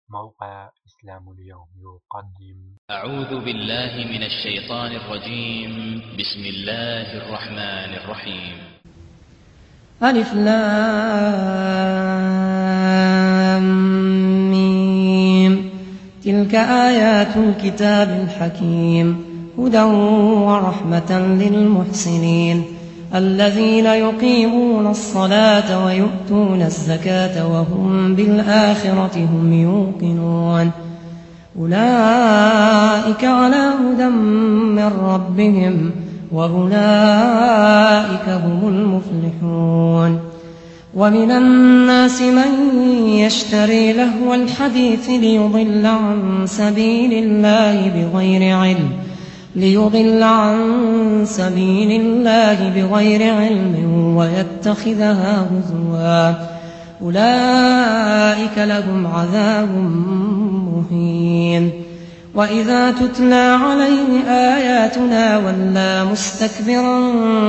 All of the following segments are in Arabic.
موقع إسلام اليوم يقدم. أعوذ بالله من الشيطان الرجيم. بسم الله الرحمن الرحيم. ألف لام ميم. تلك آيات الكتاب الحكيم هدى ورحمة للمحسنين الذين يقيمون الصلاة ويؤتون الزكاة وهم بالآخرة هم يوقنون أولئك على هدى من ربهم وأولئك هم المفلحون. ومن الناس من يشتري لهو الحديث ليضل عن سبيل الله بغير علم ويتخذها هزوا أولئك لهم عذاب مهين. وإذا تتلى عليه آياتنا ولى مستكبرا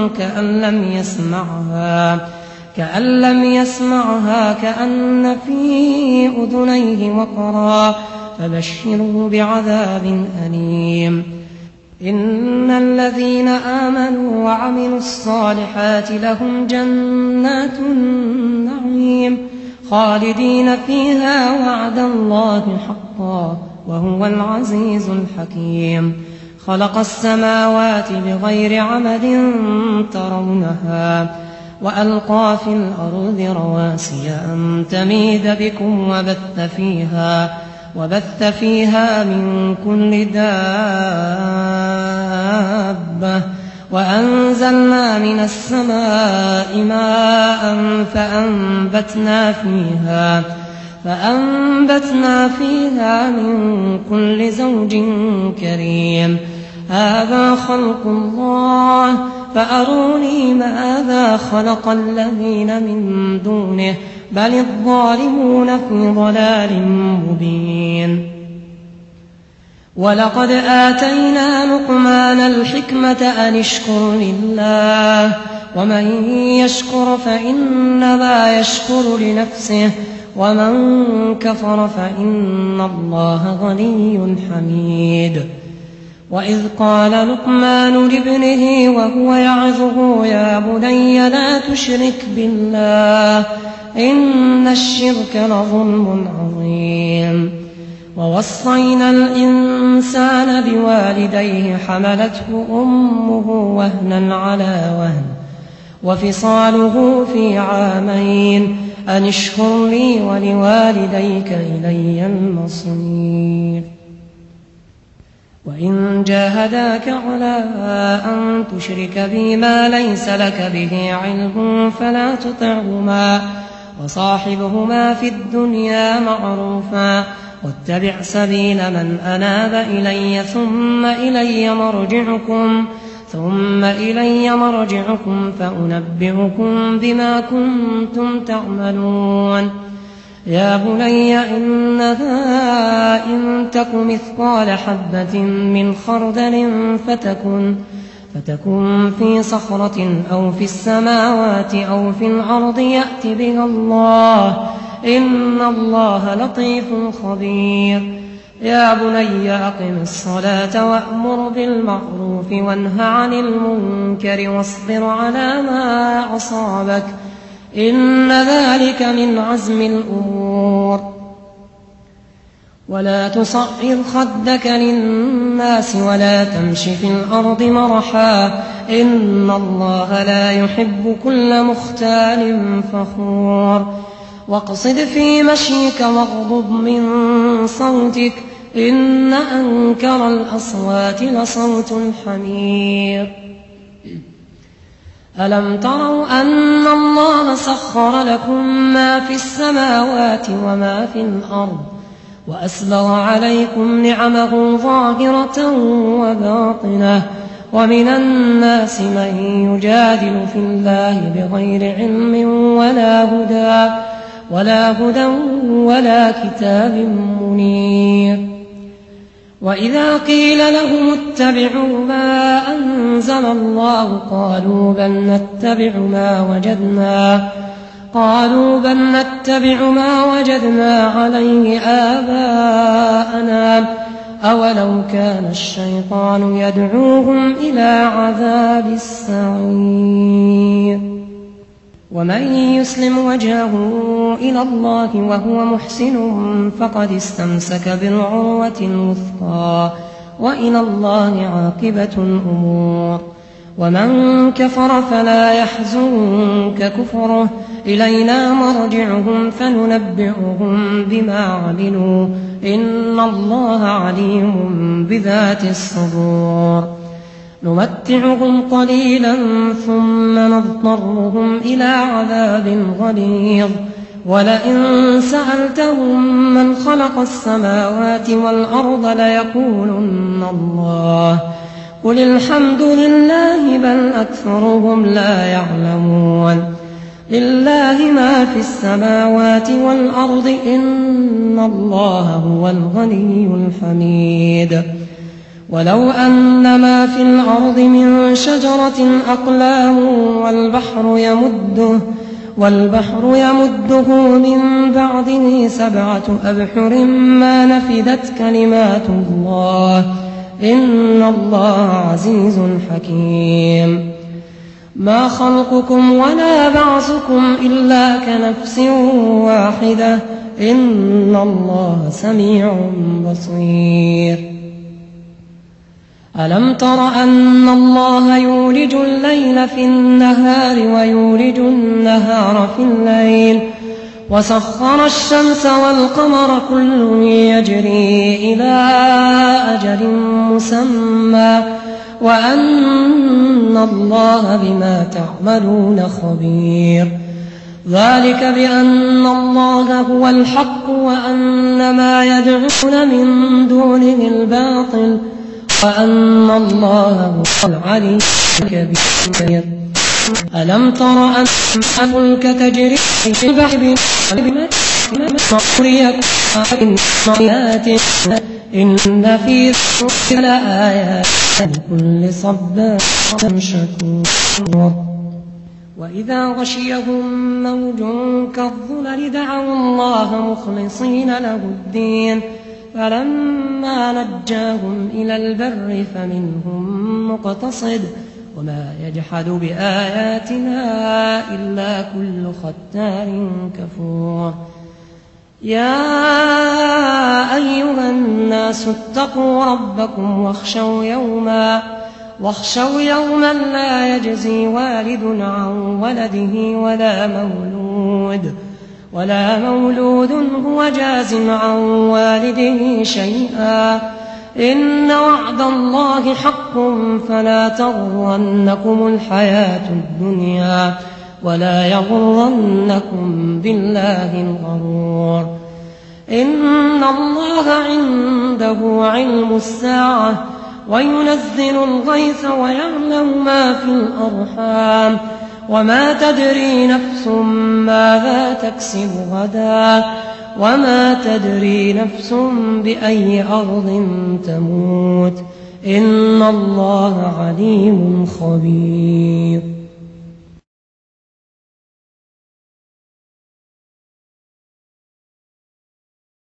كأن لم يسمعها كأن في أذنيه وقرا فبشره بعذاب أليم. إن الذين آمنوا وعملوا الصالحات لهم جنات النعيم خالدين فيها وعد الله حقا وهو العزيز الحكيم. خلق السماوات بغير عمد ترونها وألقى في الأرض رواسي أن تميد بكم وبث فيها من كل دابة وأنزلنا من السماء ماء فأنبتنا فيها من كل زوج كريم. هذا خلق الله فأروني ماذا خلق الذين من دونه بل الظالمون في ضلال مبين. ولقد آتينا لقمان الحكمة أن اشكر لله ومن يشكر فإنما يشكر لنفسه ومن كفر فإن الله غني حميد. وإذ قال لقمان لابنه وهو يعظه يا بني لا تشرك بالله إن الشرك لظلم عظيم. ووصينا الإنسان بوالديه حملته أمه وهنا على وهن وفصاله في عامين أن اشكر لي ولوالديك إلي المصير. وإن جاهداك على أن تشرك بي ما ليس لك به علم فلا تطعهما وصاحبهما في الدنيا معروفا واتبع سبيل من أناب إلي ثم إلي مرجعكم فأنبئكم بما كنتم تعملون. يا بني إنها إن تك مثقال حبة من خردل فتكن في صخرة أو في السماوات أو في الأرض يأت بها الله إن الله لطيف خبير. يا بني أقم الصلاة وأمر بالمعروف وانه عن المنكر واصبر على ما أصابك إن ذلك من عزم الأمور. ولا تصعر خدك للناس ولا تمش في الأرض مرحا إن الله لا يحب كل مختال فخور. واقصد في مشيك واغضض من صوتك إن أنكر الأصوات لصوت الحمير. ألم تروا أن الله سخر لكم ما في السماوات وما في الأرض وأسبغ عليكم نعمه ظاهرة وباطنة ومن الناس من يجادل في الله بغير علم ولا هدى ولا كتاب منير. وإذا قيل لهم اتبعوا ما أنزل الله قالوا بل نتبع ما قالوا بل نتبع ما وجدنا عليه آباءنا أولو كان الشيطان يدعوهم إلى عذاب السعير. ومن يسلم وجهه إلى الله وهو محسن فقد استمسك بالعروة الوثقى وإلى الله عاقبة الأمور. ومن كفر فلا يحزنك كفره إلينا مرجعهم فننبئهم بما عملوا إن الله عليم بذات الصدور. نمتعهم قليلا ثم نضطرهم إلى عذاب غليظ ولئن سألتهم من خلق السماوات والأرض ليقولن الله قل الحمد لله بل أكثرهم لا يعلمون. لله ما في السماوات والأرض إن الله هو الغني الحميد. ولو أن ما في الأرض من شجرة أقلام والبحر يمده من بعده 7 أبحر ما نفدت كلمات الله إن الله عزيز حكيم. ما خلقكم ولا بعثكم إلا كنفس واحدة إن الله سميع بصير. ألم تر أن الله يولج الليل في النهار ويولج النهار في الليل وسخر الشمس والقمر كل يجري إلى أجل مسمى وأن الله بما تعملون خبير. ذلك بأن الله هو الحق وأن ما يدعون من دونه الباطل وأن الله هو العلي الكبير. ألم تر أن الفلك تجري في البحر إن في ذلك لآيات لكل صبار شكور. وإذا غشيهم موج كالظلل دعوا الله مخلصين له الدين فلما نجاهم إلى البر فمنهم مقتصد وما يجحد بآياتنا إلا كل ختار كفور. يا أيها الناس اتقوا ربكم واخشوا يوما لا يجزي والد عن ولده ولا مولود هو جاز عن والده شيئا إن وعد الله حق فلا تغرنكم الحياة الدنيا ولا يغرنكم بالله الغرور. إن الله عنده علم الساعة وينزل الغيث ويعلم ما في الأرحام وما تدري نفس ماذا تكسب غدا وما تدري نفس بأي أرض تموت إن الله عليم خبير.